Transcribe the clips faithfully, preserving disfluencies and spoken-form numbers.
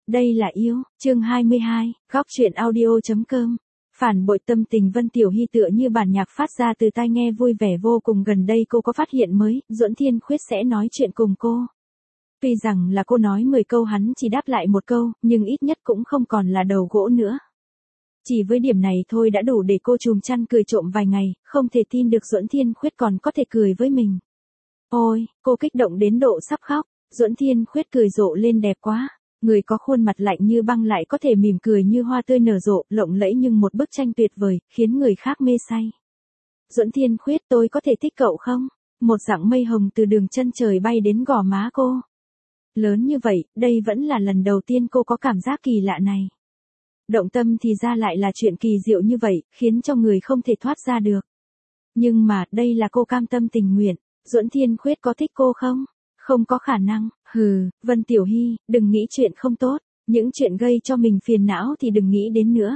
đây là yêu, chương hai mươi hai, góc truyện audio.com. Phản bội tâm tình Vân Tiểu Hy tựa như bản nhạc phát ra từ tai nghe vui vẻ vô cùng. Gần đây cô có phát hiện mới, Duẫn Thiên Khuyết sẽ nói chuyện cùng cô. Tuy rằng là cô nói mười câu hắn chỉ đáp lại một câu, nhưng ít nhất cũng không còn là đầu gỗ nữa. Chỉ với điểm này thôi đã đủ để cô trùm chăn cười trộm vài ngày, không thể tin được Duẫn Thiên Khuyết còn có thể cười với mình. Ôi, cô kích động đến độ sắp khóc. Duẫn Thiên Khuyết cười rộ lên đẹp quá. Người có khuôn mặt lạnh như băng lại có thể mỉm cười như hoa tươi nở rộ, lộng lẫy nhưng một bức tranh tuyệt vời, khiến người khác mê say. Duẫn Thiên Khuyết, tôi có thể thích cậu không? Một dặng mây hồng từ đường chân trời bay đến gò má cô. Lớn như vậy, đây vẫn là lần đầu tiên cô có cảm giác kỳ lạ này. Động tâm thì ra lại là chuyện kỳ diệu như vậy, khiến cho người không thể thoát ra được. Nhưng mà, đây là cô cam tâm tình nguyện. Duẫn Thiên Khuyết có thích cô không? Không có khả năng. Hừ, Vân Tiểu Hy, đừng nghĩ chuyện không tốt. Những chuyện gây cho mình phiền não thì đừng nghĩ đến nữa.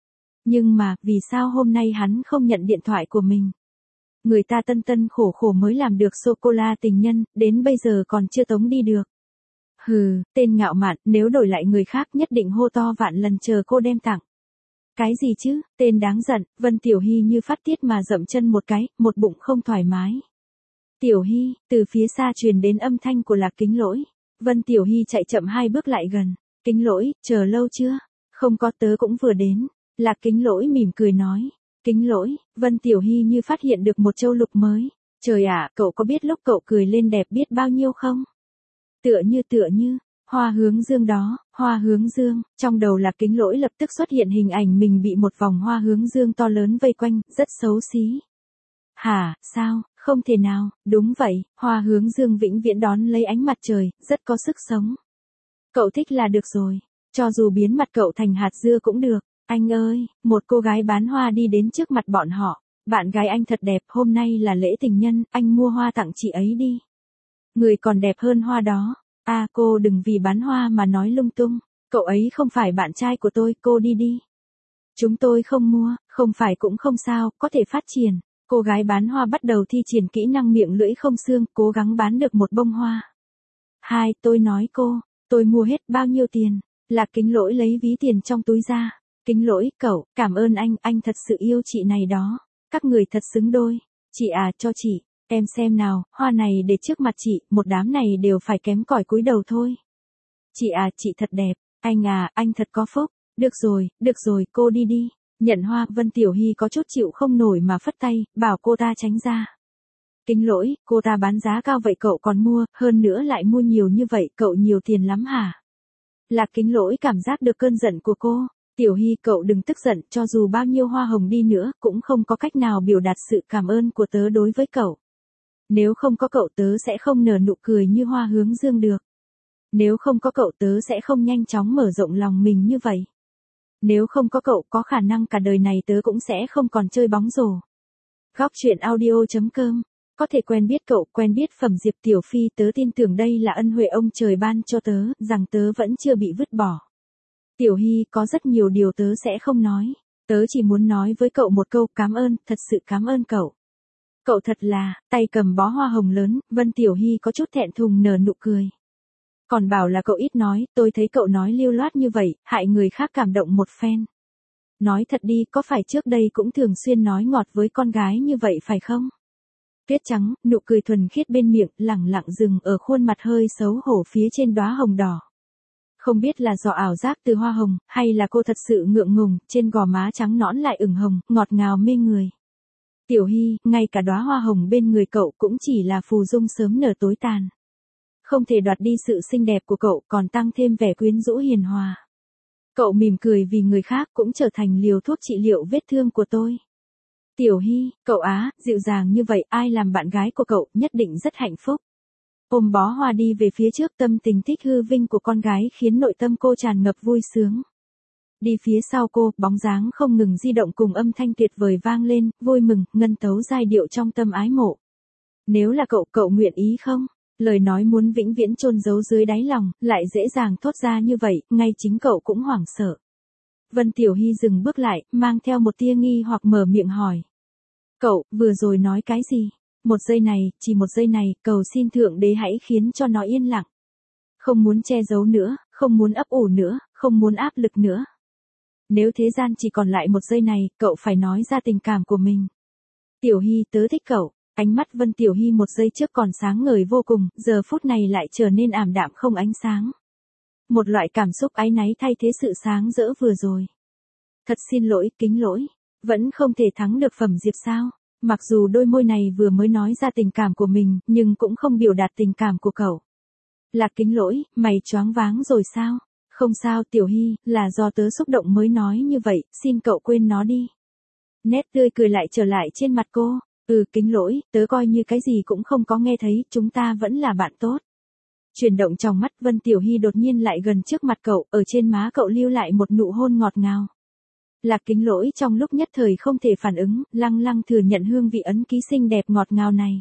Nhưng mà, vì sao hôm nay hắn không nhận điện thoại của mình? Người ta tân tân khổ khổ mới làm được sô-cô-la tình nhân, đến bây giờ còn chưa tống đi được. Hừ, tên ngạo mạn, nếu đổi lại người khác nhất định hô to vạn lần chờ cô đem tặng. Cái gì chứ, tên đáng giận. Vân Tiểu Hy như phát tiết mà dậm chân một cái, một bụng không thoải mái. Tiểu Hy, từ phía xa truyền đến âm thanh của Lạc Kính Lỗi. Vân Tiểu Hy chạy chậm hai bước lại gần. Kính Lỗi, chờ lâu chưa? Không có, tớ cũng vừa đến. Lạc Kính Lỗi mỉm cười nói. Kính Lỗi, Vân Tiểu Hy như phát hiện được một châu lục mới. Trời ạ, cậu có biết lúc cậu cười lên đẹp biết bao nhiêu không? Tựa như tựa như, hoa hướng dương đó, hoa hướng dương. Trong đầu Lạc Kính Lỗi lập tức xuất hiện hình ảnh mình bị một vòng hoa hướng dương to lớn vây quanh, rất xấu xí. Hả, sao? Không thể nào, đúng vậy, hoa hướng dương vĩnh viễn đón lấy ánh mặt trời, rất có sức sống. Cậu thích là được rồi, cho dù biến mặt cậu thành hạt dưa cũng được. Anh ơi, một cô gái bán hoa đi đến trước mặt bọn họ. Bạn gái anh thật đẹp, hôm nay là lễ tình nhân, anh mua hoa tặng chị ấy đi. Người còn đẹp hơn hoa đó. À, cô đừng vì bán hoa mà nói lung tung, cậu ấy không phải bạn trai của tôi, cô đi đi. Chúng tôi không mua, không phải cũng không sao, có thể phát triển. Cô gái bán hoa bắt đầu thi triển kỹ năng miệng lưỡi không xương, cố gắng bán được một bông hoa. Hai, tôi nói cô, tôi mua hết bao nhiêu tiền? Lạc Kính Lỗi lấy ví tiền trong túi ra. Kính Lỗi, cậu, cảm ơn anh, anh thật sự yêu chị này đó. Các người thật xứng đôi. Chị à, cho chị, em xem nào, hoa này để trước mặt chị, một đám này đều phải kém cỏi cúi đầu thôi. Chị à, chị thật đẹp. Anh à, anh thật có phúc. Được rồi, được rồi, cô đi đi. Nhận hoa, Vân Tiểu Hy có chút chịu không nổi mà phất tay, bảo cô ta tránh ra. Kính Lỗi, cô ta bán giá cao vậy cậu còn mua, hơn nữa lại mua nhiều như vậy, cậu nhiều tiền lắm hả? Lạc Kính Lỗi cảm giác được cơn giận của cô. Tiểu Hy, cậu đừng tức giận, cho dù bao nhiêu hoa hồng đi nữa, cũng không có cách nào biểu đạt sự cảm ơn của tớ đối với cậu. Nếu không có cậu tớ sẽ không nở nụ cười như hoa hướng dương được. Nếu không có cậu tớ sẽ không nhanh chóng mở rộng lòng mình như vậy. Nếu không có cậu có khả năng cả đời này tớ cũng sẽ không còn chơi bóng rổ. Góc truyện audio.com. Có thể quen biết cậu, quen biết Phẩm Diệp Tiểu Phi, tớ tin tưởng đây là ân huệ ông trời ban cho tớ, rằng tớ vẫn chưa bị vứt bỏ. Tiểu Hy, có rất nhiều điều tớ sẽ không nói. Tớ chỉ muốn nói với cậu một câu, cảm ơn, thật sự cảm ơn cậu. Cậu thật là, tay cầm bó hoa hồng lớn, Vân Tiểu Hy có chút thẹn thùng nở nụ cười. Còn bảo là cậu ít nói, tôi thấy cậu nói lưu loát như vậy, hại người khác cảm động một phen. Nói thật đi, có phải trước đây cũng thường xuyên nói ngọt với con gái như vậy phải không? Tuyết trắng, nụ cười thuần khiết bên miệng, lẳng lặng dừng ở khuôn mặt hơi xấu hổ phía trên đóa hồng đỏ. Không biết là do ảo giác từ hoa hồng, hay là cô thật sự ngượng ngùng, trên gò má trắng nõn lại ửng hồng, ngọt ngào mê người. Tiểu Hy, ngay cả đóa hoa hồng bên người cậu cũng chỉ là phù dung sớm nở tối tàn. Không thể đoạt đi sự xinh đẹp của cậu, còn tăng thêm vẻ quyến rũ hiền hòa. Cậu mỉm cười vì người khác cũng trở thành liều thuốc trị liệu vết thương của tôi. Tiểu Hy, cậu á, dịu dàng như vậy, ai làm bạn gái của cậu nhất định rất hạnh phúc. Ôm bó hoa đi về phía trước, tâm tình thích hư vinh của con gái khiến nội tâm cô tràn ngập vui sướng. Đi phía sau cô, bóng dáng không ngừng di động cùng âm thanh tuyệt vời vang lên, vui mừng, ngân tấu giai điệu trong tâm ái mộ. Nếu là cậu, cậu nguyện ý không? Lời nói muốn vĩnh viễn chôn giấu dưới đáy lòng, lại dễ dàng thốt ra như vậy, ngay chính cậu cũng hoảng sợ. Vân Tiểu Hy dừng bước lại, mang theo một tia nghi hoặc mở miệng hỏi. Cậu, vừa rồi nói cái gì? Một giây này, chỉ một giây này, cầu xin Thượng Đế hãy khiến cho nó yên lặng. Không muốn che giấu nữa, không muốn ấp ủ nữa, không muốn áp lực nữa. Nếu thế gian chỉ còn lại một giây này, cậu phải nói ra tình cảm của mình. Tiểu Hy, tớ thích cậu. Ánh mắt Vân Tiểu Hy một giây trước còn sáng ngời vô cùng, giờ phút này lại trở nên ảm đạm không ánh sáng. Một loại cảm xúc áy náy thay thế sự sáng rỡ vừa rồi. Thật xin lỗi, kính lỗi. Vẫn không thể thắng được Phẩm Diệp sao? Mặc dù đôi môi này vừa mới nói ra tình cảm của mình, nhưng cũng không biểu đạt tình cảm của cậu. Là kính lỗi, mày choáng váng rồi sao? Không sao Tiểu Hy, là do tớ xúc động mới nói như vậy, xin cậu quên nó đi. Nét tươi cười lại trở lại trên mặt cô. Ừ, kính lỗi, tớ coi như cái gì cũng không có nghe thấy, chúng ta vẫn là bạn tốt. Chuyển động trong mắt, Vân Tiểu Hy đột nhiên lại gần trước mặt cậu, ở trên má cậu lưu lại một nụ hôn ngọt ngào. Lạc Kính Lỗi trong lúc nhất thời không thể phản ứng, lăng lăng thừa nhận hương vị ấn ký xinh đẹp ngọt ngào này.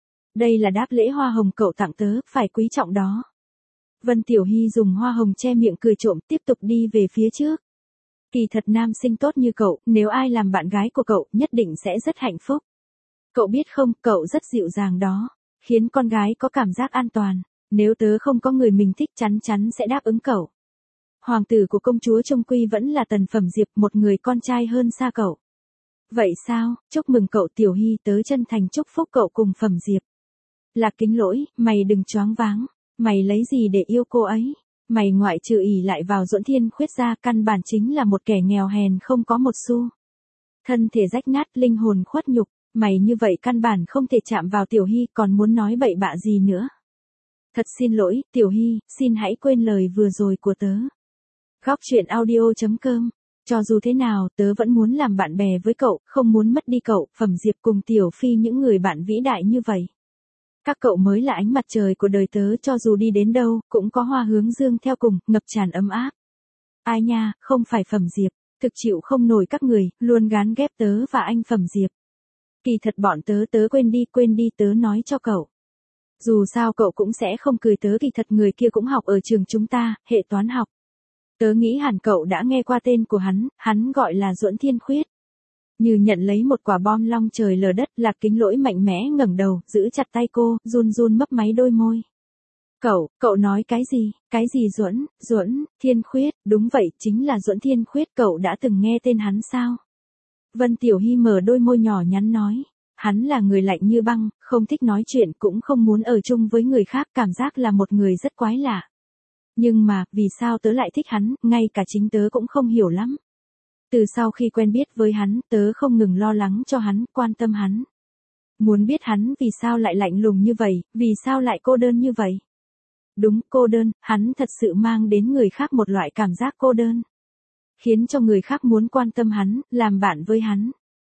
Đây là đáp lễ hoa hồng cậu tặng tớ, phải quý trọng đó. Vân Tiểu Hy dùng hoa hồng che miệng cười trộm, tiếp tục đi về phía trước. Kỳ thật nam sinh tốt như cậu, nếu ai làm bạn gái của cậu, nhất định sẽ rất hạnh phúc. Cậu biết không, cậu rất dịu dàng đó, khiến con gái có cảm giác an toàn. Nếu tớ không có người mình thích chắn chắn sẽ đáp ứng cậu. Hoàng tử của công chúa Trung Quy vẫn là Tần Phẩm Diệp, một người con trai hơn xa cậu. Vậy sao, chúc mừng cậu Tiểu Hy, tớ chân thành chúc phúc cậu cùng Phẩm Diệp. Lạc Kính Lỗi, mày đừng choáng váng, mày lấy gì để yêu cô ấy? Mày ngoại trừ ỷ lại vào Duẫn Thiên Khuyết ra, căn bản chính là một kẻ nghèo hèn không có một xu. Thân thể rách nát, linh hồn khuất nhục, mày như vậy căn bản không thể chạm vào Tiểu Hy, còn muốn nói bậy bạ gì nữa. Thật xin lỗi, Tiểu Hy, xin hãy quên lời vừa rồi của tớ. Góc truyện audio chấm com. Cho dù thế nào, tớ vẫn muốn làm bạn bè với cậu, không muốn mất đi cậu, Phẩm Diệp cùng Tiểu Phi những người bạn vĩ đại như vậy. Các cậu mới là ánh mặt trời của đời tớ, cho dù đi đến đâu, cũng có hoa hướng dương theo cùng, ngập tràn ấm áp. Ai nha, không phải Phẩm Diệp, thực chịu không nổi các người, luôn gán ghép tớ và anh Phẩm Diệp. Kỳ thật bọn tớ tớ quên đi, quên đi tớ nói cho cậu. Dù sao cậu cũng sẽ không cười tớ, kỳ thật người kia cũng học ở trường chúng ta, hệ toán học. Tớ nghĩ hẳn cậu đã nghe qua tên của hắn, hắn gọi là Duẫn Thiên Khuyết. Như nhận lấy một quả bom long trời lở đất, Lạc Kính Lỗi mạnh mẽ ngẩng đầu, giữ chặt tay cô, run run mấp máy đôi môi. Cậu, cậu nói cái gì, cái gì Duẫn, Duẫn, Thiên Khuyết, đúng vậy, chính là Duẫn Thiên Khuyết, cậu đã từng nghe tên hắn sao? Vân Tiểu Hy mở đôi môi nhỏ nhắn nói. Hắn là người lạnh như băng, không thích nói chuyện, cũng không muốn ở chung với người khác, cảm giác là một người rất quái lạ. Nhưng mà, vì sao tớ lại thích hắn, ngay cả chính tớ cũng không hiểu lắm. Từ sau khi quen biết với hắn, tớ không ngừng lo lắng cho hắn, quan tâm hắn. Muốn biết hắn vì sao lại lạnh lùng như vậy, vì sao lại cô đơn như vậy. Đúng, cô đơn, hắn thật sự mang đến người khác một loại cảm giác cô đơn. Khiến cho người khác muốn quan tâm hắn, làm bạn với hắn.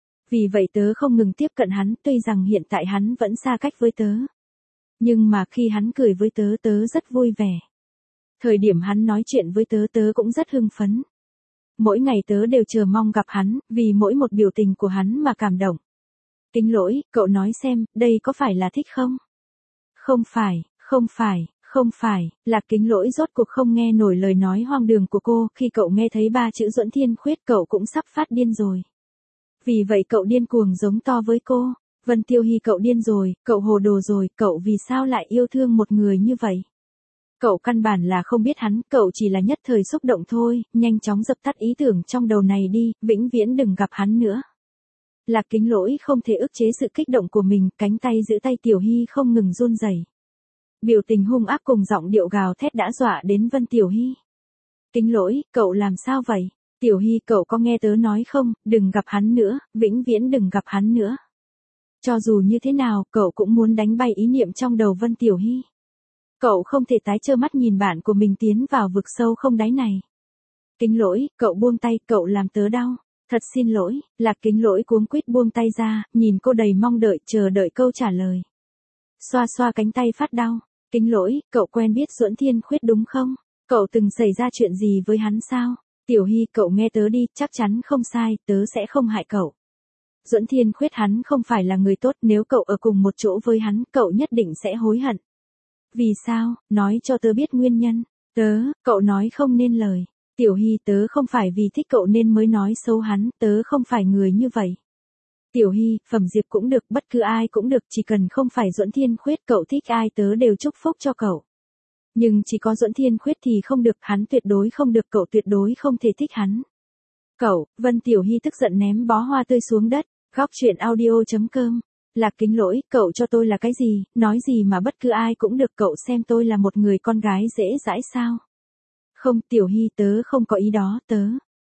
Vì vậy tớ không ngừng tiếp cận hắn, tuy rằng hiện tại hắn vẫn xa cách với tớ. Nhưng mà khi hắn cười với tớ, tớ rất vui vẻ. Thời điểm hắn nói chuyện với tớ, tớ cũng rất hưng phấn. Mỗi ngày tớ đều chờ mong gặp hắn, vì mỗi một biểu tình của hắn mà cảm động. Kính Lỗi, cậu nói xem, đây có phải là thích không? Không phải, không phải, không phải, Lạc Kính Lỗi rốt cuộc không nghe nổi lời nói hoang đường của cô, khi cậu nghe thấy ba chữ Duẫn Thiên Khuyết cậu cũng sắp phát điên rồi. Vì vậy cậu điên cuồng giống to với cô, Vân Tiểu Hy cậu điên rồi, cậu hồ đồ rồi, cậu vì sao lại yêu thương một người như vậy? Cậu căn bản là không biết hắn, cậu chỉ là nhất thời xúc động thôi, nhanh chóng dập tắt ý tưởng trong đầu này đi, vĩnh viễn đừng gặp hắn nữa. Lạc Kính Lỗi không thể ức chế sự kích động của mình, cánh tay giữ tay Tiểu Hy không ngừng run rẩy. Biểu tình hung ác cùng giọng điệu gào thét đã dọa đến Vân Tiểu Hy. Kính Lỗi, cậu làm sao vậy? Tiểu Hy, cậu có nghe tớ nói không, đừng gặp hắn nữa, vĩnh viễn đừng gặp hắn nữa. Cho dù như thế nào, cậu cũng muốn đánh bay ý niệm trong đầu Vân Tiểu Hy. Cậu không thể tái trơ mắt nhìn bạn của mình tiến vào vực sâu không đáy này. Kính Lỗi, cậu buông tay, cậu làm tớ đau. Thật xin lỗi, Lạc Kính Lỗi cuống quýt buông tay ra, nhìn cô đầy mong đợi, chờ đợi câu trả lời. Xoa xoa cánh tay phát đau. Kính Lỗi, cậu quen biết Duẫn Thiên Khuyết đúng không? Cậu từng xảy ra chuyện gì với hắn sao? Tiểu Hy, cậu nghe tớ đi, chắc chắn không sai, tớ sẽ không hại cậu. Duẫn Thiên Khuyết hắn không phải là người tốt, nếu cậu ở cùng một chỗ với hắn, cậu nhất định sẽ hối hận. Vì sao, nói cho tớ biết nguyên nhân. Tớ, cậu nói không nên lời. Tiểu Hy, tớ không phải vì thích cậu nên mới nói xấu hắn, tớ không phải người như vậy. Tiểu Hy, Phẩm Diệp cũng được, bất cứ ai cũng được, chỉ cần không phải Duẫn Thiên Khuyết, cậu thích ai tớ đều chúc phúc cho cậu. Nhưng chỉ có Duẫn Thiên Khuyết thì không được, hắn tuyệt đối không được, cậu tuyệt đối không thể thích hắn. Cậu, Vân Tiểu Hy tức giận ném bó hoa tươi xuống đất, góc chuyện audio.com. Lạc Kính Lỗi, cậu cho tôi là cái gì, nói gì mà bất cứ ai cũng được, cậu xem tôi là một người con gái dễ dãi sao? Không, Tiểu Hy, tớ không có ý đó, tớ.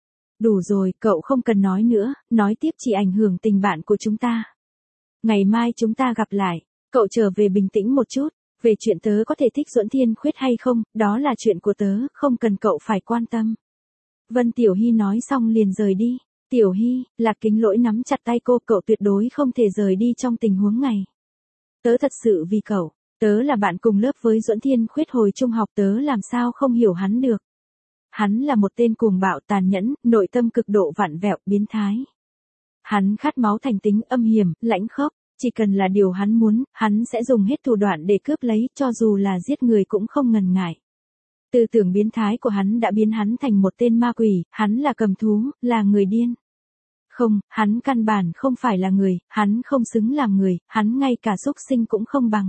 Đủ rồi, cậu không cần nói nữa, nói tiếp chỉ ảnh hưởng tình bạn của chúng ta. Ngày mai chúng ta gặp lại, cậu trở về bình tĩnh một chút, về chuyện tớ có thể thích Duẫn Thiên Khuyết hay không, đó là chuyện của tớ, không cần cậu phải quan tâm. Vân Tiểu Hy nói xong liền rời đi. Tiểu Hy, Lạc Kính Lỗi nắm chặt tay cô, cậu tuyệt đối không thể rời đi trong tình huống này. Tớ thật sự vì cậu, tớ là bạn cùng lớp với Duẫn Thiên Khuyết hồi trung học, tớ làm sao không hiểu hắn được. Hắn là một tên cuồng bạo tàn nhẫn, nội tâm cực độ vặn vẹo, biến thái. Hắn khát máu thành tính, âm hiểm, lãnh khốc, chỉ cần là điều hắn muốn, hắn sẽ dùng hết thủ đoạn để cướp lấy, cho dù là giết người cũng không ngần ngại. Tư tưởng biến thái của hắn đã biến hắn thành một tên ma quỷ, hắn là cầm thú, là người điên. Không, hắn căn bản không phải là người, hắn không xứng làm người, hắn ngay cả súc sinh cũng không bằng.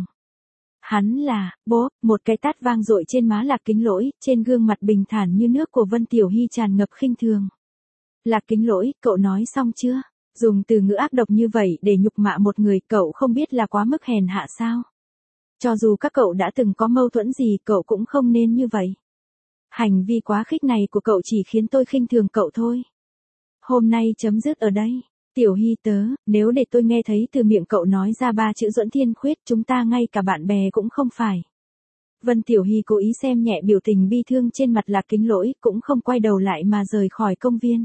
Hắn là, bố, một cái tát vang dội trên má Lạc Kính Lỗi, trên gương mặt bình thản như nước của Vân Tiểu Hy tràn ngập khinh thường. Lạc Kính Lỗi, cậu nói xong chưa? Dùng từ ngữ ác độc như vậy để nhục mạ một người, cậu không biết là quá mức hèn hạ sao? Cho dù các cậu đã từng có mâu thuẫn gì, cậu cũng không nên như vậy. Hành vi quá khích này của cậu chỉ khiến tôi khinh thường cậu thôi. Hôm nay chấm dứt ở đây. Tiểu Hy tớ, nếu để tôi nghe thấy từ miệng cậu nói ra ba chữ Duẫn Thiên Khuyết, chúng ta ngay cả bạn bè cũng không phải. Vân Tiểu Hy cố ý xem nhẹ biểu tình bi thương trên mặt Lạc Kính Lỗi, cũng không quay đầu lại mà rời khỏi công viên.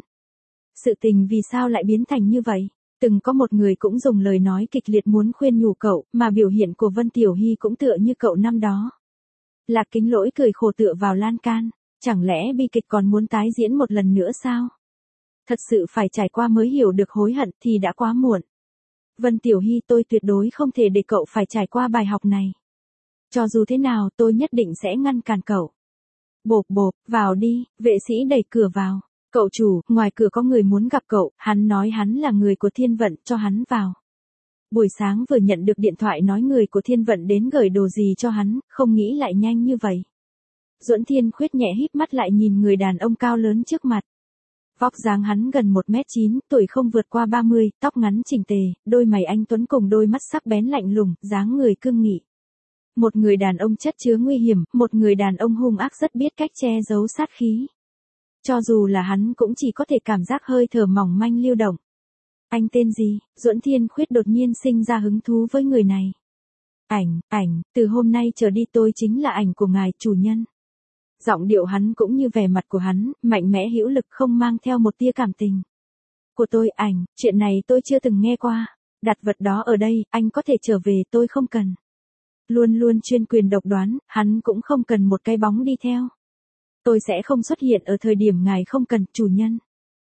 Sự tình vì sao lại biến thành như vậy? Từng có một người cũng dùng lời nói kịch liệt muốn khuyên nhủ cậu, mà biểu hiện của Vân Tiểu Hy cũng tựa như cậu năm đó. Lạc Kính Lỗi cười khổ tựa vào lan can, chẳng lẽ bi kịch còn muốn tái diễn một lần nữa sao? Thật sự phải trải qua mới hiểu được hối hận thì đã quá muộn. Vân Tiểu Hy, tôi tuyệt đối không thể để cậu phải trải qua bài học này. Cho dù thế nào tôi nhất định sẽ ngăn cản cậu. Bộp bộp, vào đi, vệ sĩ đẩy cửa vào. Cậu chủ, ngoài cửa có người muốn gặp cậu, hắn nói hắn là người của Thiên Vận, cho hắn vào. Buổi sáng vừa nhận được điện thoại nói người của Thiên Vận đến gửi đồ gì cho hắn, không nghĩ lại nhanh như vậy. Duẫn Thiên Khuyết nhẹ híp mắt lại nhìn người đàn ông cao lớn trước mặt. Vóc dáng hắn gần một mét chín, tuổi không vượt qua ba mươi, tóc ngắn chỉnh tề, đôi mày anh tuấn cùng đôi mắt sắc bén lạnh lùng, dáng người cương nghị. Một người đàn ông chất chứa nguy hiểm, một người đàn ông hung ác rất biết cách che giấu sát khí. Cho dù là hắn cũng chỉ có thể cảm giác hơi thở mỏng manh lưu động. Anh tên gì? Duẫn Thiên Khuyết đột nhiên sinh ra hứng thú với người này. Ảnh, ảnh, từ hôm nay trở đi tôi chính là ảnh của ngài chủ nhân. Giọng điệu hắn cũng như vẻ mặt của hắn, mạnh mẽ hữu lực không mang theo một tia cảm tình. Của tôi, ảnh, chuyện này tôi chưa từng nghe qua. Đặt vật đó ở đây, anh có thể trở về, tôi không cần. Luôn luôn chuyên quyền độc đoán, hắn cũng không cần một cái bóng đi theo. Tôi sẽ không xuất hiện ở thời điểm ngài không cần, chủ nhân.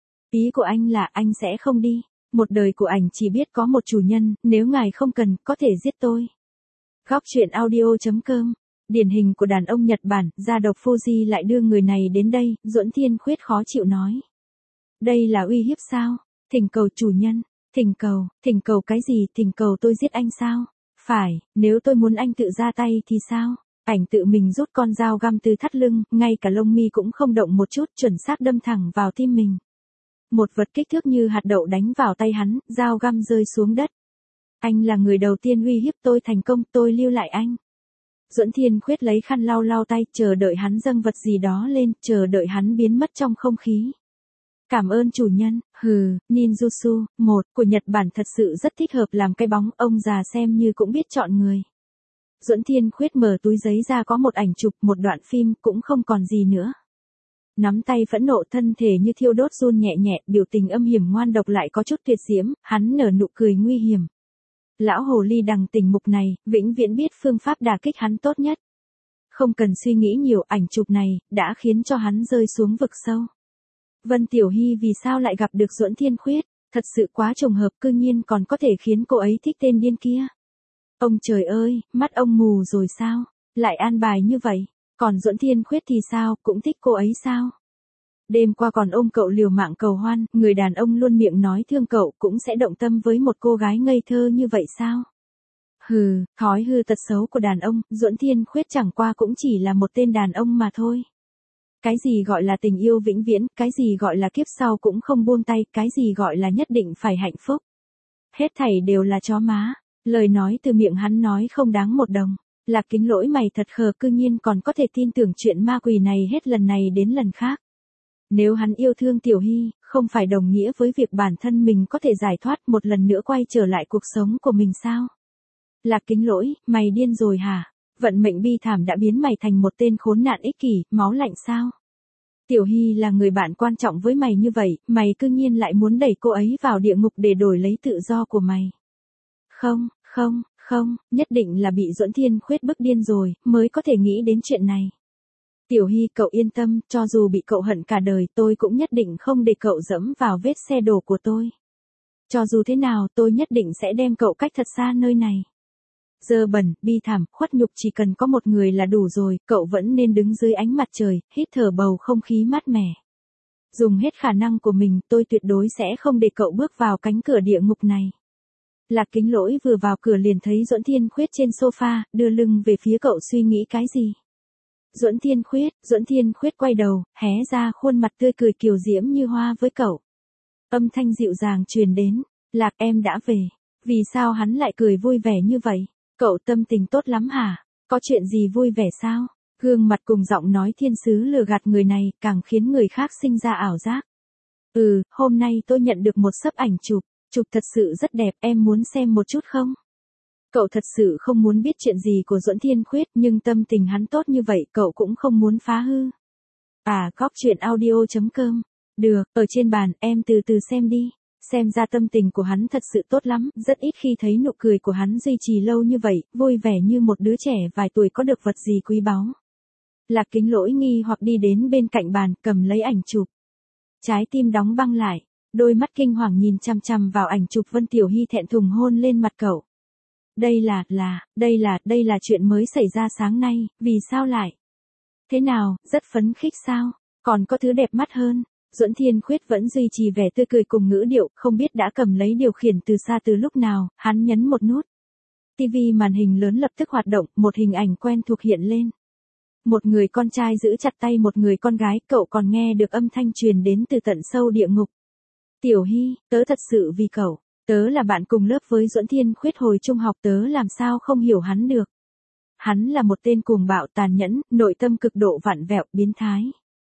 Ý của anh là anh sẽ không đi. Một đời của ảnh chỉ biết có một chủ nhân, nếu ngài không cần, có thể giết tôi. Góc chuyện audio.com. Điển hình của đàn ông Nhật Bản, gia độc Fuji lại đưa người này đến đây, Duẫn Thiên Khuyết khó chịu nói. Đây là uy hiếp sao? Thỉnh cầu chủ nhân, thỉnh cầu, thỉnh cầu cái gì, thỉnh cầu tôi giết anh sao? Phải, nếu tôi muốn anh tự ra tay thì sao? Ảnh tự mình rút con dao găm từ thắt lưng, ngay cả lông mi cũng không động một chút, chuẩn xác đâm thẳng vào tim mình. Một vật kích thước như hạt đậu đánh vào tay hắn, dao găm rơi xuống đất. Anh là người đầu tiên uy hiếp tôi thành công, tôi lưu lại anh. Duẫn Thiên Khuyết lấy khăn lau lau tay, chờ đợi hắn dâng vật gì đó lên, chờ đợi hắn biến mất trong không khí. Cảm ơn chủ nhân, hừ, ninjutsu, một, của Nhật Bản thật sự rất thích hợp làm cái bóng, ông già xem như cũng biết chọn người. Duẫn Thiên Khuyết mở túi giấy ra có một ảnh chụp, một đoạn phim, cũng không còn gì nữa. Nắm tay phẫn nộ, thân thể như thiêu đốt run nhẹ nhẹ, biểu tình âm hiểm ngoan độc lại có chút tuyệt diễm, hắn nở nụ cười nguy hiểm. Lão hồ ly đằng tỉnh mục này, vĩnh viễn biết phương pháp đả kích hắn tốt nhất. Không cần suy nghĩ nhiều, ảnh chụp này, đã khiến cho hắn rơi xuống vực sâu. Vân Tiểu Hy vì sao lại gặp được Duẫn Thiên Khuyết, thật sự quá trùng hợp, cư nhiên còn có thể khiến cô ấy thích tên điên kia. Ông trời ơi, mắt ông mù rồi sao, lại an bài như vậy, còn Duẫn Thiên Khuyết thì sao, cũng thích cô ấy sao? Đêm qua còn ôm cậu liều mạng cầu hoan, người đàn ông luôn miệng nói thương cậu cũng sẽ động tâm với một cô gái ngây thơ như vậy sao? Hừ, thói hư tật xấu của đàn ông, Duẫn Thiên Khuyết chẳng qua cũng chỉ là một tên đàn ông mà thôi. Cái gì gọi là tình yêu vĩnh viễn, cái gì gọi là kiếp sau cũng không buông tay, cái gì gọi là nhất định phải hạnh phúc. Hết thảy đều là chó má, lời nói từ miệng hắn nói không đáng một đồng. Lạc Kính Lỗi mày thật khờ, cư nhiên còn có thể tin tưởng chuyện ma quỷ này hết lần này đến lần khác. Nếu hắn yêu thương Tiểu Hy, không phải đồng nghĩa với việc bản thân mình có thể giải thoát một lần nữa quay trở lại cuộc sống của mình sao? Lạc Kính Lỗi, mày điên rồi hả? Vận mệnh bi thảm đã biến mày thành một tên khốn nạn ích kỷ, máu lạnh sao? Tiểu Hy là người bạn quan trọng với mày như vậy, mày cư nhiên lại muốn đẩy cô ấy vào địa ngục để đổi lấy tự do của mày. Không, không, không, nhất định là bị Duẫn Thiên Khuyết bức điên rồi, mới có thể nghĩ đến chuyện này. Tiểu Hy, cậu yên tâm, cho dù bị cậu hận cả đời, tôi cũng nhất định không để cậu dẫm vào vết xe đổ của tôi. Cho dù thế nào, tôi nhất định sẽ đem cậu cách thật xa nơi này. Dơ bẩn, bi thảm, khuất nhục, chỉ cần có một người là đủ rồi, cậu vẫn nên đứng dưới ánh mặt trời, hít thở bầu không khí mát mẻ. Dùng hết khả năng của mình, tôi tuyệt đối sẽ không để cậu bước vào cánh cửa địa ngục này. Lạc Kính Lỗi vừa vào cửa liền thấy Duẫn Thiên Khuyết trên sofa, đưa lưng về phía cậu suy nghĩ cái gì. Duẫn Thiên Khuyết, Duẫn Thiên Khuyết quay đầu, hé ra khuôn mặt tươi cười kiều diễm như hoa với cậu. Âm thanh dịu dàng truyền đến, Lạc em đã về. Vì sao hắn lại cười vui vẻ như vậy? Cậu tâm tình tốt lắm hả? Có chuyện gì vui vẻ sao? Gương mặt cùng giọng nói thiên sứ lừa gạt người này, càng khiến người khác sinh ra ảo giác. Ừ, hôm nay tôi nhận được một xấp ảnh chụp, chụp thật sự rất đẹp, em muốn xem một chút không? Cậu thật sự không muốn biết chuyện gì của Duẫn Thiên Khuyết, nhưng tâm tình hắn tốt như vậy, cậu cũng không muốn phá hư. À, Góc Truyện Audio chấm com. Được, ở trên bàn, em từ từ xem đi. Xem ra tâm tình của hắn thật sự tốt lắm, rất ít khi thấy nụ cười của hắn duy trì lâu như vậy, vui vẻ như một đứa trẻ vài tuổi có được vật gì quý báu. Lạc Kính Lỗi nghi hoặc đi đến bên cạnh bàn, cầm lấy ảnh chụp. Trái tim đóng băng lại, đôi mắt kinh hoàng nhìn chằm chằm vào ảnh chụp Vân Tiểu Hy thẹn thùng hôn lên mặt cậu. Đây là, là, đây là, đây là chuyện mới xảy ra sáng nay, vì sao lại? Thế nào, rất phấn khích sao? Còn có thứ đẹp mắt hơn. Duẫn Thiên Khuyết vẫn duy trì vẻ tươi cười cùng ngữ điệu, không biết đã cầm lấy điều khiển từ xa từ lúc nào, hắn nhấn một nút. ti vi màn hình lớn lập tức hoạt động, một hình ảnh quen thuộc hiện lên. Một người con trai giữ chặt tay một người con gái, cậu còn nghe được âm thanh truyền đến từ tận sâu địa ngục. Tiểu Hy, tớ thật sự vì cậu, tớ là bạn cùng lớp với Duẫn Thiên Khuyết hồi trung học, tớ làm sao không hiểu hắn được. Hắn là một tên cuồng bạo tàn nhẫn, nội tâm cực độ vặn vẹo, biến thái.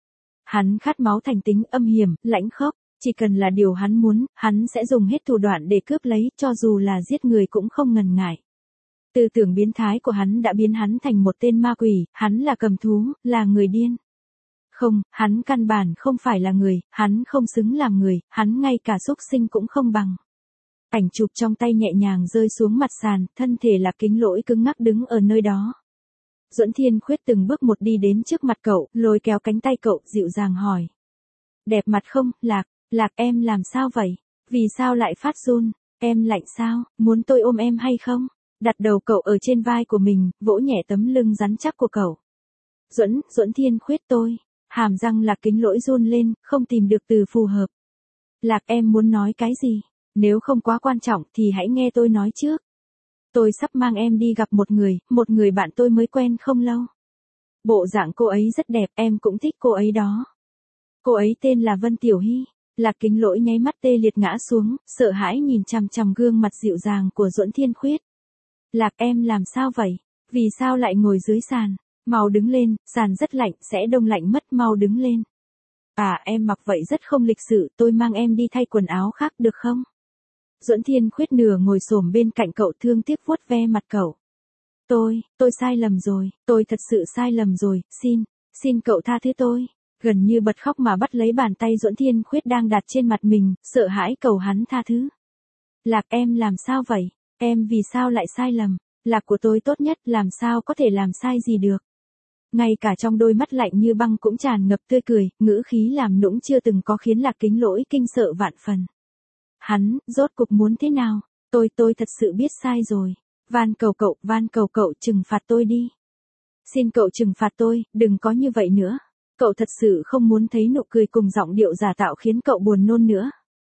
Hắn khát máu thành tính, âm hiểm, lãnh khốc, chỉ cần là điều hắn muốn, hắn sẽ dùng hết thủ đoạn để cướp lấy, cho dù là giết người cũng không ngần ngại. Tư tưởng biến thái của hắn đã biến hắn thành một tên ma quỷ, hắn là cầm thú, là người điên. Không, hắn căn bản không phải là người, hắn không xứng làm người, hắn ngay cả súc sinh cũng không bằng. Ảnh chụp trong tay nhẹ nhàng rơi xuống mặt sàn, thân thể Lạc Kính Lỗi cứng ngắc đứng ở nơi đó. Duẫn Thiên Khuyết từng bước một đi đến trước mặt cậu, lôi kéo cánh tay cậu, dịu dàng hỏi. Đẹp mặt không, Lạc, Lạc em làm sao vậy? Vì sao lại phát run? Em lạnh sao, muốn tôi ôm em hay không? Đặt đầu cậu ở trên vai của mình, vỗ nhẹ tấm lưng rắn chắc của cậu. Duẫn, Duẫn Thiên Khuyết tôi. Hàm răng Lạc Kính Lỗi run lên, không tìm được từ phù hợp. Lạc em muốn nói cái gì? Nếu không quá quan trọng thì hãy nghe tôi nói trước. Tôi sắp mang em đi gặp một người, một người bạn tôi mới quen không lâu. Bộ dạng cô ấy rất đẹp, em cũng thích cô ấy đó. Cô ấy tên là Vân Tiểu Hy. Lạc Kính Lỗi nháy mắt tê liệt ngã xuống, sợ hãi nhìn chằm chằm gương mặt dịu dàng của Duẫn Thiên Khuyết. Lạc em làm sao vậy? Vì sao lại ngồi dưới sàn? Mau đứng lên, sàn rất lạnh, sẽ đông lạnh mất, mau đứng lên. À em mặc vậy rất không lịch sự, tôi mang em đi thay quần áo khác được không? Duẫn Thiên Khuyết nửa ngồi xổm bên cạnh cậu, thương tiếc vuốt ve mặt cậu. Tôi, tôi sai lầm rồi, tôi thật sự sai lầm rồi, xin, xin cậu tha thứ tôi. Gần như bật khóc mà bắt lấy bàn tay Duẫn Thiên Khuyết đang đặt trên mặt mình, sợ hãi cầu hắn tha thứ. Lạc em làm sao vậy? Em vì sao lại sai lầm? Lạc của tôi tốt nhất, làm sao có thể làm sai gì được? Ngay cả trong đôi mắt lạnh như băng cũng tràn ngập tươi cười, ngữ khí làm nũng chưa từng có khiến Lạc Kính Lỗi kinh sợ vạn phần. Hắn, rốt cục muốn thế nào? Tôi, tôi thật sự biết sai rồi. Van cầu cậu, van cầu cậu trừng phạt tôi đi. Xin cậu trừng phạt tôi, đừng có như vậy nữa. Cậu thật sự không muốn thấy nụ cười cùng giọng điệu giả tạo khiến cậu buồn nôn nữa.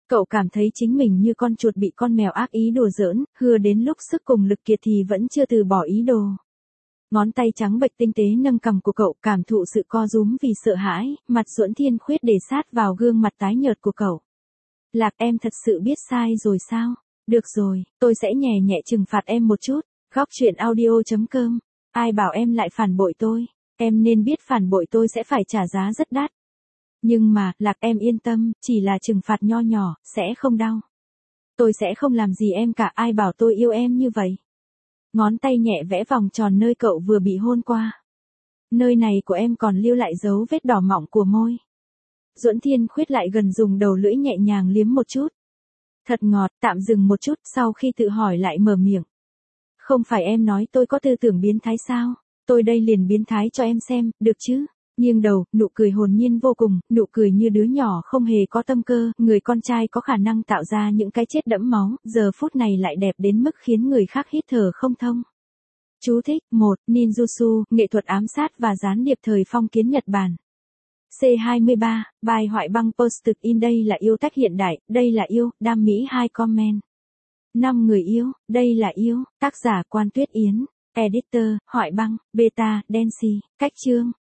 Cậu cảm thấy chính mình như con chuột bị con mèo ác ý đùa giỡn, hưa đến lúc sức cùng lực kiệt thì vẫn chưa từ bỏ ý đồ. Ngón tay trắng bệch tinh tế nâng cằm của cậu, cảm thụ sự co rúm vì sợ hãi, mặt Duẫn Thiên Khuyết để sát vào gương mặt tái nhợt của cậu. Lạc, em thật sự biết sai rồi sao? Được rồi, tôi sẽ nhẹ nhẹ trừng phạt em một chút. Góc truyện audio chấm com. Ai bảo em lại phản bội tôi? Em nên biết phản bội tôi sẽ phải trả giá rất đắt. Nhưng mà, Lạc, em yên tâm, chỉ là trừng phạt nho nhỏ, sẽ không đau. Tôi sẽ không làm gì em cả, ai bảo tôi yêu em như vậy. Ngón tay nhẹ vẽ vòng tròn nơi cậu vừa bị hôn qua. Nơi này của em còn lưu lại dấu vết đỏ mọng của môi. Duẫn Thiên Khuyết lại gần dùng đầu lưỡi nhẹ nhàng liếm một chút. Thật ngọt, tạm dừng một chút, sau khi tự hỏi lại mở miệng. Không phải em nói tôi có tư tưởng biến thái sao? Tôi đây liền biến thái cho em xem, được chứ? Nghiêng đầu, nụ cười hồn nhiên vô cùng, nụ cười như đứa nhỏ không hề có tâm cơ, người con trai có khả năng tạo ra những cái chết đẫm máu, giờ phút này lại đẹp đến mức khiến người khác hít thở không thông. Chú thích, một Ninjutsu, nghệ thuật ám sát và gián điệp thời phong kiến Nhật Bản. C hai mươi ba, bài Hoại băng post in đây là yêu tách hiện đại, đây là yêu, đam mỹ hai comment. năm người yêu, đây là yêu, tác giả Quan Tuyết Yến, editor, Hoại băng, beta, Dancy, cách chương.